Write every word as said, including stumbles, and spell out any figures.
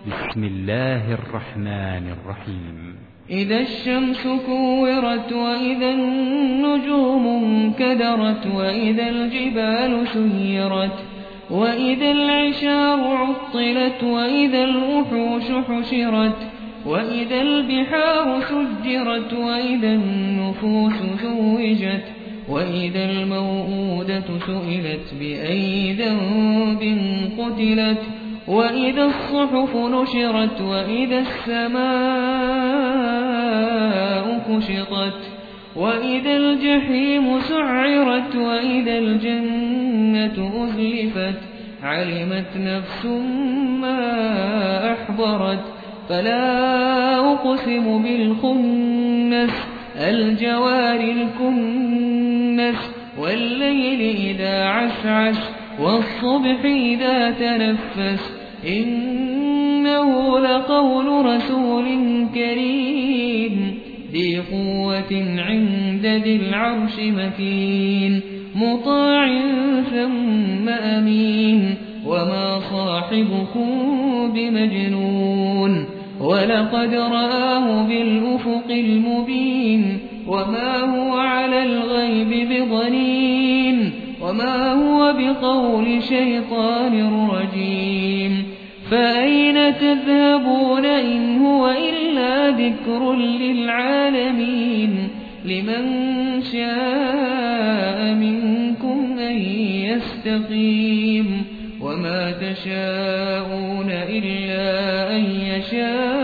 بسم الله الرحمن الرحيم. إذا الشمس كورت وإذا النجوم انكدرت وإذا الجبال سيرت وإذا العشار عطلت وإذا الوحوش حشرت وإذا البحار سجرت وإذا النفوس زوجت وإذا الموءودة سئلت بأي ذنب قتلت وإذا الصحف نشرت وإذا السماء كشطت وإذا الجحيم سعرت وإذا الجنة أزلفت علمت نفس ما أحضرت فلا أقسم بالخنس الجوار الكنس والليل إذا عسعس والصبح إذا تنفس إنه لقول رسول كريم ذي قوة عند ذي العرش مكين مطاع ثم أمين وما صاحبكم بمجنون ولقد رآه بالأفق المبين وما هو على الغيب بضنين وما هو بقول شيطان رجيم فأين تذهبون إن هو إلا ذكر للعالمين لمن شاء منكم أن يستقيم وما تشاءون إلا أن يشاء